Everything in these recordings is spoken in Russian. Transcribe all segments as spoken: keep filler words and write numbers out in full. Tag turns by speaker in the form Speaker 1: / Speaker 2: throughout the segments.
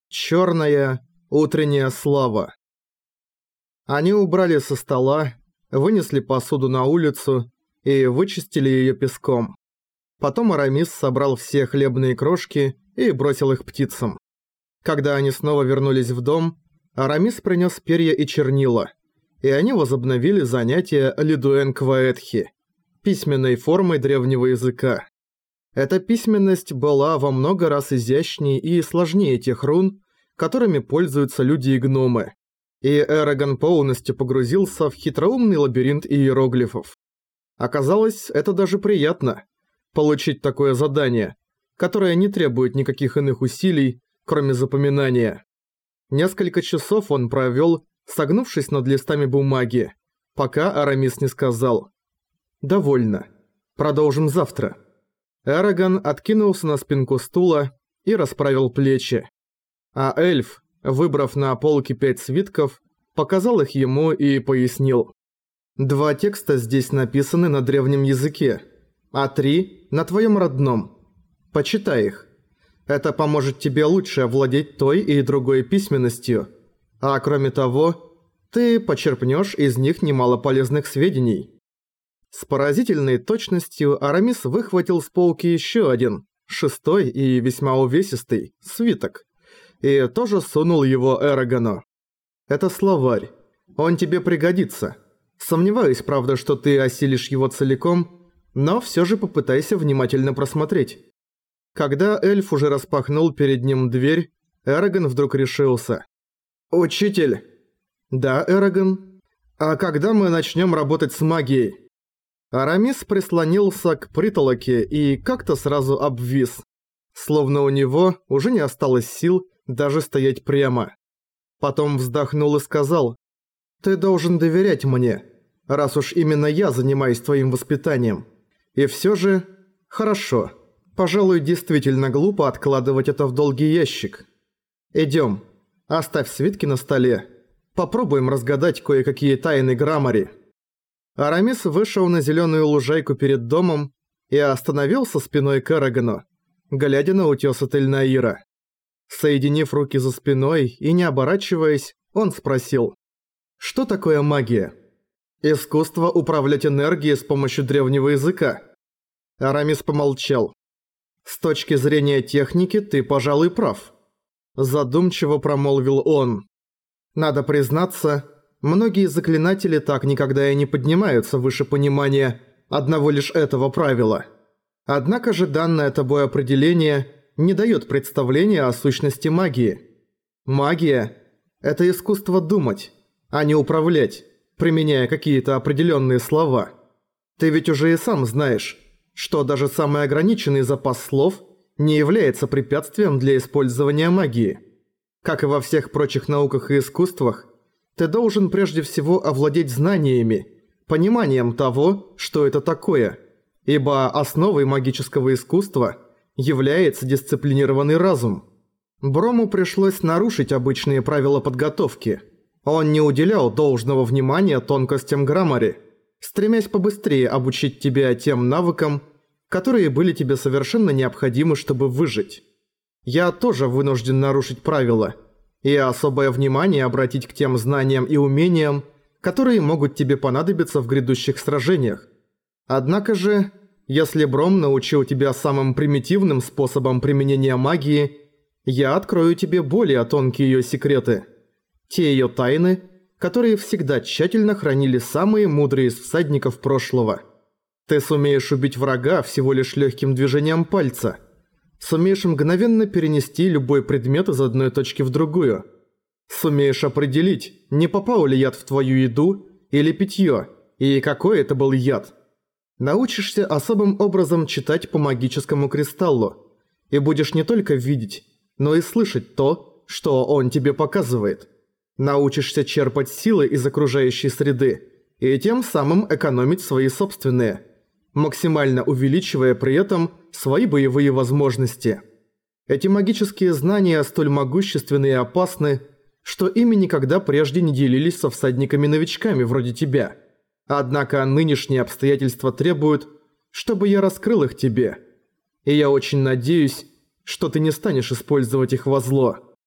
Speaker 1: Чёрная утренняя слава. Они убрали со стола, вынесли посуду на улицу и вычистили её песком. Потом Арамис собрал все хлебные крошки и бросил их птицам. Когда они снова вернулись в дом, Арамис принёс перья и чернила, и они возобновили занятия лидуэн-кваэтхи, письменной формой древнего языка. Эта письменность была во много раз изящнее и сложнее тех рун, которыми пользуются люди и гномы, и Эрагон полностью погрузился в хитроумный лабиринт иероглифов. Оказалось, это даже приятно – получить такое задание, которое не требует никаких иных усилий, кроме запоминания. Несколько часов он провёл, согнувшись над листами бумаги, пока Арамис не сказал: «Довольно. Продолжим завтра». Эрагон откинулся на спинку стула и расправил плечи. А эльф, выбрав на полке пять свитков, показал их ему и пояснил. «Два текста здесь написаны на древнем языке, а три – на твоем родном. Почитай их. Это поможет тебе лучше овладеть той и другой письменностью. А кроме того, ты почерпнешь из них немало полезных сведений». С поразительной точностью Арамис выхватил с полки еще один, шестой и весьма увесистый, свиток, и тоже сунул его Эрагону. «Это словарь. Он тебе пригодится. Сомневаюсь, правда, что ты осилишь его целиком, но все же попытайся внимательно просмотреть». Когда эльф уже распахнул перед ним дверь, Эрагон вдруг решился. «Учитель!» «Да, Эрагон? А когда мы начнем работать с магией?» Арамис прислонился к притолоке и как-то сразу обвис, словно у него уже не осталось сил даже стоять прямо. Потом вздохнул и сказал: «Ты должен доверять мне, раз уж именно я занимаюсь твоим воспитанием. И все же... Хорошо. Пожалуй, действительно глупо откладывать это в долгий ящик. Идем. Оставь свитки на столе. Попробуем разгадать кое-какие тайны Граммари». Арамис вышел на зеленую лужайку перед домом и остановился спиной к Эрагону, глядя на утёсы Тель-Наира. Соединив руки за спиной и не оборачиваясь, он спросил: «Что такое магия?» «Искусство управлять энергией с помощью древнего языка». Арамис помолчал. «С точки зрения техники ты, пожалуй, прав», – задумчиво промолвил он. «Надо признаться, многие заклинатели так никогда и не поднимаются выше понимания одного лишь этого правила. Однако же данное тобой определение не дает представления о сущности магии. Магия – это искусство думать, а не управлять, применяя какие-то определенные слова. Ты ведь уже и сам знаешь, что даже самый ограниченный запас слов не является препятствием для использования магии. Как и во всех прочих науках и искусствах, ты должен прежде всего овладеть знаниями, пониманием того, что это такое, ибо основой магического искусства является дисциплинированный разум. Брому пришлось нарушить обычные правила подготовки. Он не уделял должного внимания тонкостям Граммари, стремясь побыстрее обучить тебя тем навыкам, которые были тебе совершенно необходимы, чтобы выжить. Я тоже вынужден нарушить правила и особое внимание обратить к тем знаниям и умениям, которые могут тебе понадобиться в грядущих сражениях. Однако же, если Бром научил тебя самым примитивным способом применения магии, я открою тебе более тонкие её секреты. Те её тайны, которые всегда тщательно хранили самые мудрые из всадников прошлого. Ты сумеешь убить врага всего лишь лёгким движением пальца. Сумеешь мгновенно перенести любой предмет из одной точки в другую. Сумеешь определить, не попал ли яд в твою еду или питье, и какой это был яд. Научишься особым образом читать по магическому кристаллу, и будешь не только видеть, но и слышать то, что он тебе показывает. Научишься черпать силы из окружающей среды и тем самым экономить свои собственные, максимально увеличивая при этом свои боевые возможности. Эти магические знания столь могущественны и опасны, что ими никогда прежде не делились со всадниками-новичками вроде тебя. Однако нынешние обстоятельства требуют, чтобы я раскрыл их тебе. И я очень надеюсь, что ты не станешь использовать их во зло.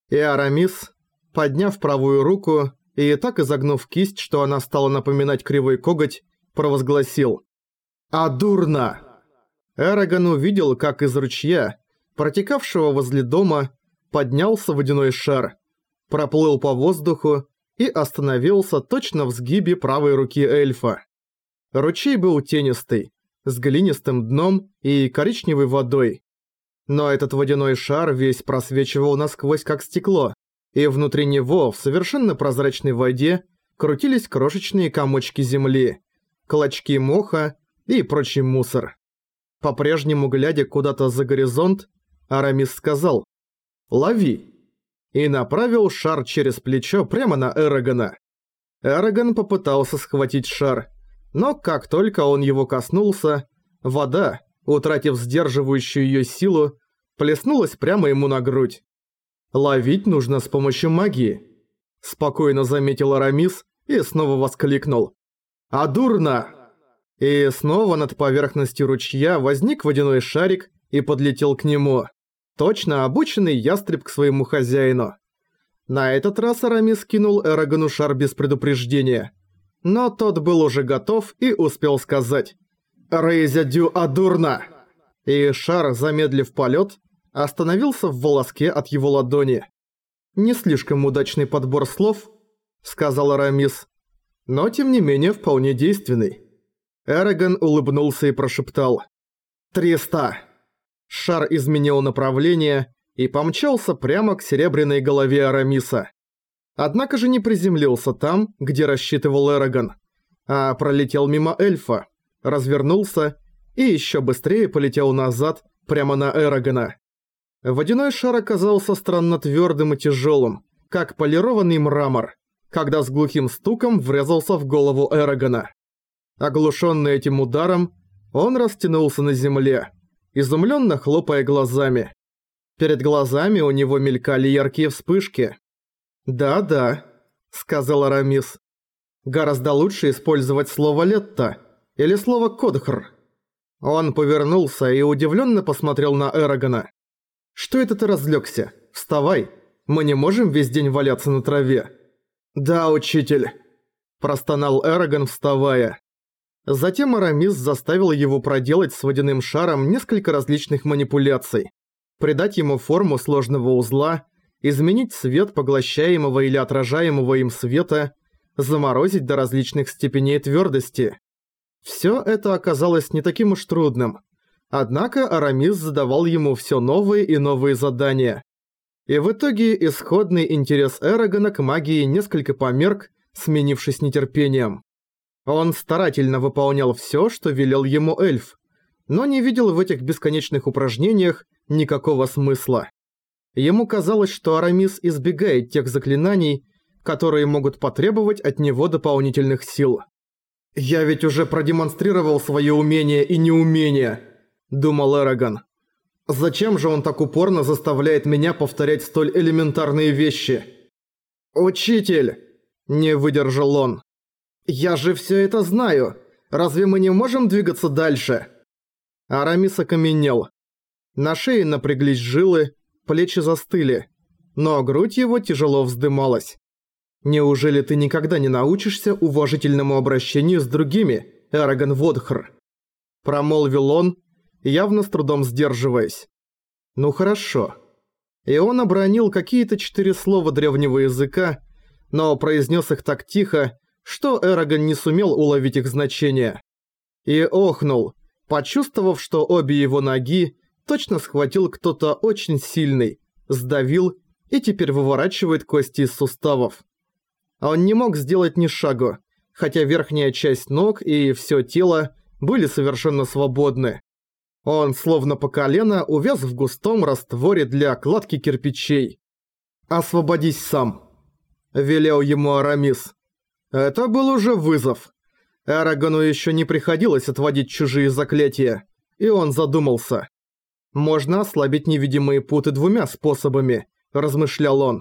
Speaker 1: И Арамис, подняв правую руку и так изогнув кисть, что она стала напоминать кривой коготь, провозгласил: «Адурна!». Эрагон увидел, как из ручья, протекавшего возле дома, поднялся водяной шар, проплыл по воздуху и остановился точно в сгибе правой руки эльфа. Ручей был тенистый, с глинистым дном и коричневой водой. Но этот водяной шар весь просвечивал насквозь как стекло, и внутри него, в совершенно прозрачной воде, крутились крошечные комочки земли, клочки моха и прочий мусор. По-прежнему глядя куда-то за горизонт, Арамис сказал: «Лови!» и направил шар через плечо прямо на Эрагона. Эрагон попытался схватить шар, но как только он его коснулся, вода, утратив сдерживающую её силу, плеснулась прямо ему на грудь. «Ловить нужно с помощью магии», – спокойно заметил Арамис и снова воскликнул: «Адурна!». И снова над поверхностью ручья возник водяной шарик и подлетел к нему. Точно обученный ястреб к своему хозяину. На этот раз Арамис кинул Эрагону шар без предупреждения. Но тот был уже готов и успел сказать: «Рейзя дю адурна!». И шар, замедлив полет, остановился в волоске от его ладони. «Не слишком удачный подбор слов», — сказал Арамис, — «но тем не менее вполне действенный». Эрагон улыбнулся и прошептал: «Триста!». Шар изменил направление и помчался прямо к серебряной голове Арамиса. Однако же не приземлился там, где рассчитывал Эрагон, а пролетел мимо эльфа, развернулся и еще быстрее полетел назад прямо на Эрагона. Водяной шар оказался странно твердым и тяжелым, как полированный мрамор, когда с глухим стуком врезался в голову Эрагона. Оглушенный этим ударом, он растянулся на земле, изумленно хлопая глазами. Перед глазами у него мелькали яркие вспышки. «Да-да», — сказал Арамис, — «гораздо лучше использовать слово «летта» или слово «кодхр». Он повернулся и удивленно посмотрел на Эрагона. «Что это ты разлегся? Вставай, мы не можем весь день валяться на траве». «Да, учитель», – простонал Эрагон, вставая. Затем Арамис заставил его проделать с водяным шаром несколько различных манипуляций, придать ему форму сложного узла, изменить цвет поглощаемого или отражаемого им света, заморозить до различных степеней твердости. Все это оказалось не таким уж трудным. Однако Арамис задавал ему все новые и новые задания. И в итоге исходный интерес Эрагона к магии несколько померк, сменившись нетерпением. Он старательно выполнял все, что велел ему эльф, но не видел в этих бесконечных упражнениях никакого смысла. Ему казалось, что Арамис избегает тех заклинаний, которые могут потребовать от него дополнительных сил. «Я ведь уже продемонстрировал свои умения и неумения», – думал Эрагон. «Зачем же он так упорно заставляет меня повторять столь элементарные вещи?» «Учитель!» – не выдержал он. «Я же все это знаю. Разве мы не можем двигаться дальше?» Арамис окаменел. На шее напряглись жилы, плечи застыли, но грудь его тяжело вздымалась. «Неужели ты никогда не научишься уважительному обращению с другими, Эрагон Водхр?» Промолвил он, явно с трудом сдерживаясь. «Ну хорошо». И он обронил какие-то четыре слова древнего языка, но произнес их так тихо, что Эрагон не сумел уловить их значение. И охнул, почувствовав, что обе его ноги точно схватил кто-то очень сильный, сдавил и теперь выворачивает кости из суставов. Он не мог сделать ни шагу, хотя верхняя часть ног и все тело были совершенно свободны. Он словно по колено увяз в густом растворе для кладки кирпичей. «Освободись сам», – велел ему Арамис. Это был уже вызов. Эрагону еще не приходилось отводить чужие заклятия, и он задумался. «Можно ослабить невидимые путы двумя способами», – размышлял он.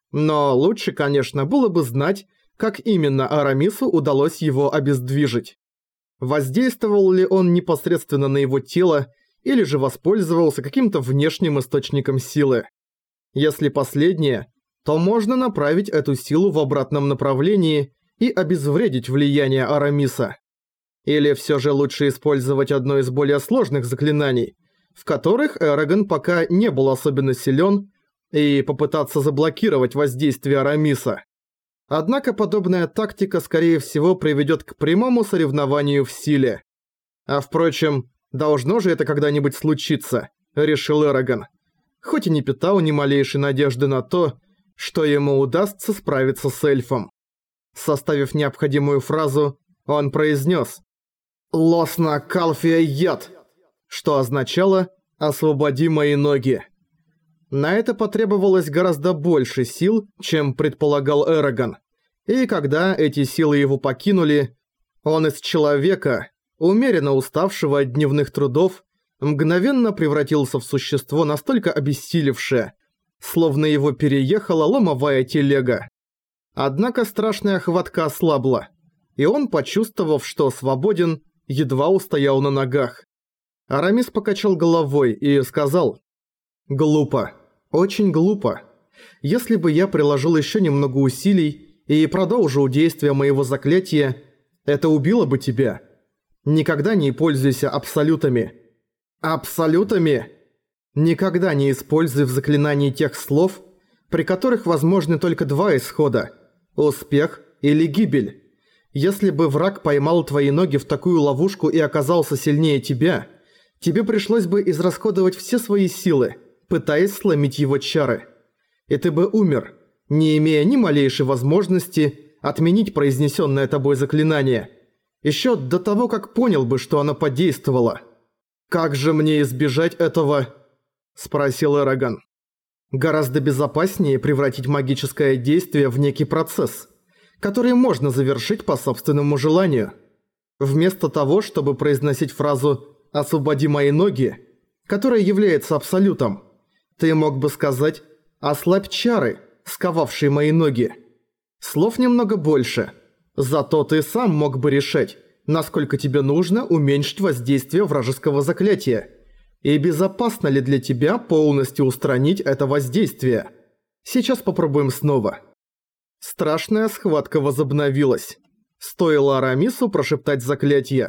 Speaker 1: Но лучше, конечно, было бы знать, как именно Арамису удалось его обездвижить. Воздействовал ли он непосредственно на его тело, или же воспользовался каким-то внешним источником силы. Если последнее, то можно направить эту силу в обратном направлении и обезвредить влияние Арамиса. Или все же лучше использовать одно из более сложных заклинаний, в которых Эрагон пока не был особенно силен, и попытаться заблокировать воздействие Арамиса. Однако подобная тактика, скорее всего, приведет к прямому соревнованию в силе. А впрочем, должно же это когда-нибудь случиться, решил Эрагон, хоть и не питал ни малейшей надежды на то, что ему удастся справиться с эльфом. Составив необходимую фразу, он произнес «Лосна Калфия яд», что означало «освободи мои ноги». На это потребовалось гораздо больше сил, чем предполагал Эрагон, и когда эти силы его покинули, он из человека, умеренно уставшего от дневных трудов, мгновенно превратился в существо настолько обессилевшее, словно его переехала ломовая телега. Однако страшная хватка ослабла, и он, почувствовав, что свободен, едва устоял на ногах. Арамис покачал головой и сказал: «Глупо. Очень глупо. Если бы я приложил еще немного усилий и продолжил действие моего заклятия, это убило бы тебя. Никогда не пользуйся абсолютами». «Абсолютами?» Никогда не используй в заклинании тех слов, при которых возможны только два исхода – успех или гибель. Если бы враг поймал твои ноги в такую ловушку и оказался сильнее тебя, тебе пришлось бы израсходовать все свои силы, пытаясь сломить его чары. И ты бы умер, не имея ни малейшей возможности отменить произнесенное тобой заклинание, еще до того, как понял бы, что оно подействовало. «Как же мне избежать этого?» – спросил Эрагон. «Гораздо безопаснее превратить магическое действие в некий процесс, который можно завершить по собственному желанию. Вместо того, чтобы произносить фразу «освободи мои ноги», которая является абсолютом, ты мог бы сказать «ослабь чары, сковавшие мои ноги». Слов немного больше, зато ты сам мог бы решать, насколько тебе нужно уменьшить воздействие вражеского заклятия, и безопасно ли для тебя полностью устранить это воздействие. Сейчас попробуем снова». Страшная схватка возобновилась. Стоило Арамису прошептать заклятие.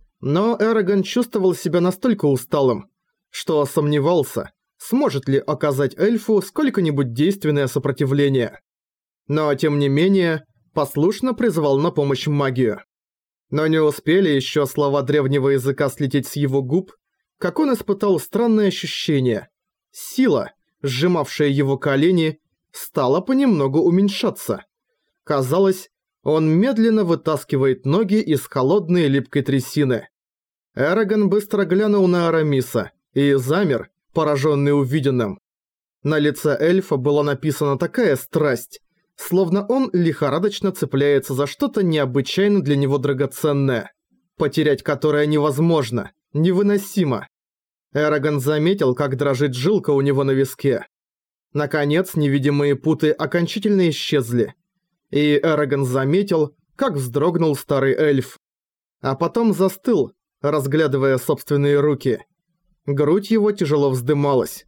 Speaker 1: Но Эрагон чувствовал себя настолько усталым, что сомневался, сможет ли оказать эльфу сколько-нибудь действенное сопротивление. Но тем не менее, послушно призвал на помощь магию. Но не успели еще слова древнего языка слететь с его губ, как он испытал странное ощущение. Сила, сжимавшая его колени, стала понемногу уменьшаться. Казалось, он медленно вытаскивает ноги из холодной липкой трясины. Эрагон быстро глянул на Арамиса и замер, пораженный увиденным. На лице эльфа была написана такая страсть, словно он лихорадочно цепляется за что-то необычайно для него драгоценное, потерять которое невозможно, невыносимо. Эрагон заметил, как дрожит жилка у него на виске. Наконец, невидимые путы окончательно исчезли, и Эрагон заметил, как вздрогнул старый эльф. А потом застыл, разглядывая собственные руки. Грудь его тяжело вздымалась.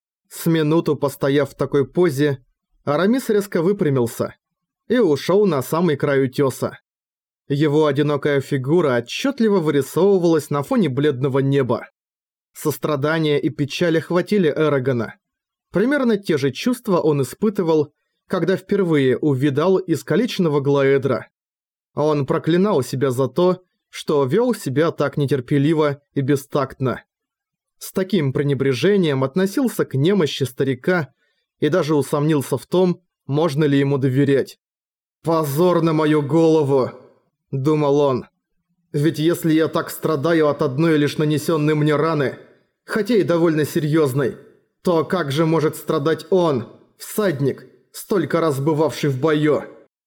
Speaker 1: С минуту постояв в такой позе, Арамис резко выпрямился и ушел на самый край утёса. Его одинокая фигура отчетливо вырисовывалась на фоне бледного неба. Сострадание и печаль охватили Эрагона. Примерно те же чувства он испытывал, когда впервые увидал искалеченного Глаэдра. Он проклинал себя за то, что вел себя так нетерпеливо и бестактно. С таким пренебрежением относился к немощи старика и даже усомнился в том, можно ли ему доверять. «Позор на мою голову!» – думал он. «Ведь если я так страдаю от одной лишь нанесенной мне раны, хотя и довольно серьезной, то как же может страдать он, всадник, столько раз бывавший в бою?»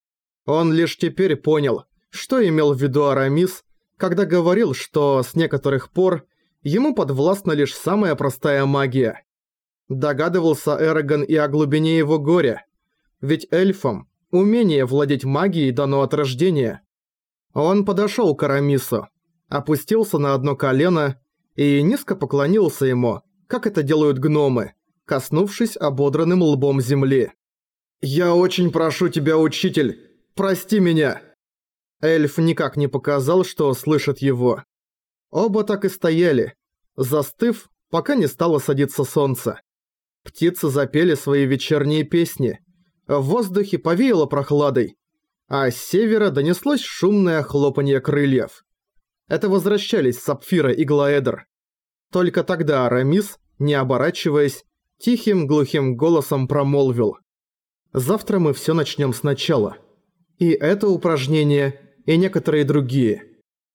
Speaker 1: Он лишь теперь понял, что имел в виду Арамис, когда говорил, что с некоторых пор ему подвластна лишь самая простая магия. Догадывался Эрагон и о глубине его горя, ведь эльфам умение владеть магией дано от рождения. Он подошел к Арамису, опустился на одно колено и низко поклонился ему, как это делают гномы, коснувшись ободранным лбом земли. «Я очень прошу тебя, учитель, прости меня!» Эльф никак не показал, что слышит его. Оба так и стояли, застыв, пока не стало садиться солнце. Птицы запели свои вечерние песни, в воздухе повеяло прохладой, а с севера донеслось шумное хлопанье крыльев. Это возвращались Сапфира и Глаэдр. Только тогда Арамис, не оборачиваясь, тихим глухим голосом промолвил: «Завтра мы все начнем сначала. И это упражнение, и некоторые другие».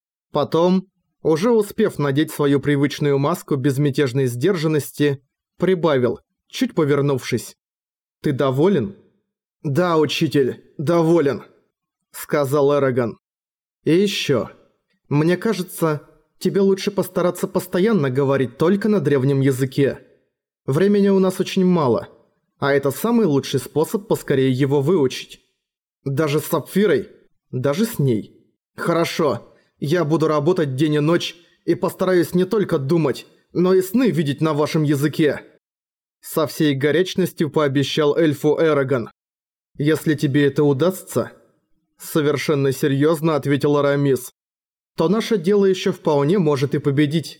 Speaker 1: Потом, уже успев надеть свою привычную маску безмятежной сдержанности, прибавил, чуть повернувшись: «Ты доволен?» «Да, учитель, доволен», — сказал Эрагон. «И ещё. Мне кажется, тебе лучше постараться постоянно говорить только на древнем языке. Времени у нас очень мало, а это самый лучший способ поскорее его выучить. Даже с Сапфирой, даже с ней. Хорошо, я буду работать день и ночь и постараюсь не только думать, но и сны видеть на вашем языке». Со всей горячностью пообещал эльфу Эрагон. «Если тебе это удастся», — совершенно серьезно ответил Арамис, «то наше дело еще вполне может и победить».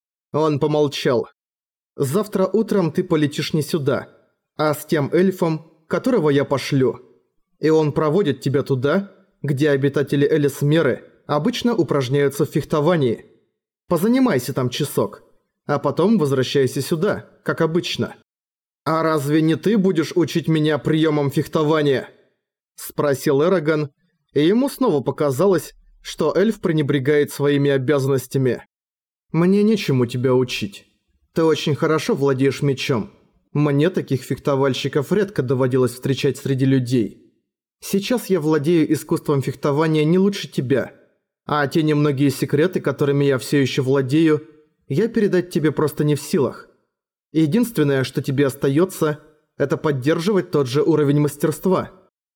Speaker 1: Он помолчал. «Завтра утром ты полетишь не сюда, а с тем эльфом, которого я пошлю. И он проводит тебя туда, где обитатели Элисмеры обычно упражняются в фехтовании. Позанимайся там часок, а потом возвращайся сюда, как обычно». «А разве не ты будешь учить меня приемам фехтования?» – спросил Эрагон, и ему снова показалось, что эльф пренебрегает своими обязанностями. «Мне нечему тебя учить. Ты очень хорошо владеешь мечом. Мне таких фехтовальщиков редко доводилось встречать среди людей. Сейчас я владею искусством фехтования не лучше тебя, а те немногие секреты, которыми я все еще владею, я передать тебе просто не в силах. Единственное, что тебе остается, это поддерживать тот же уровень мастерства».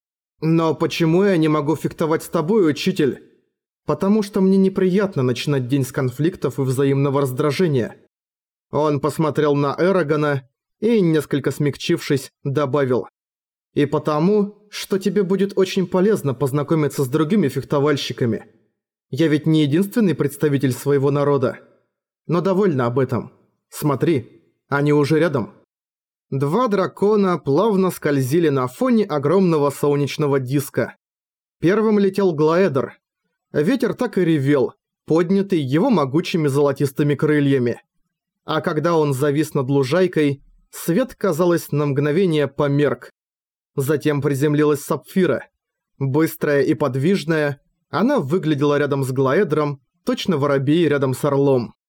Speaker 1: «Но почему я не могу фехтовать с тобой, учитель?» «Потому что мне неприятно начинать день с конфликтов и взаимного раздражения». Он посмотрел на Эрагона и, несколько смягчившись, добавил: «И потому, что тебе будет очень полезно познакомиться с другими фехтовальщиками. Я ведь не единственный представитель своего народа. Но довольно об этом. Смотри, они уже рядом». Два дракона плавно скользили на фоне огромного солнечного диска. Первым летел Глаэдр. Ветер так и ревел, поднятый его могучими золотистыми крыльями. А когда он завис над лужайкой, свет, казалось, на мгновение померк. Затем приземлилась Сапфира. Быстрая и подвижная, она выглядела рядом с Глаэдром, точно воробей рядом с орлом.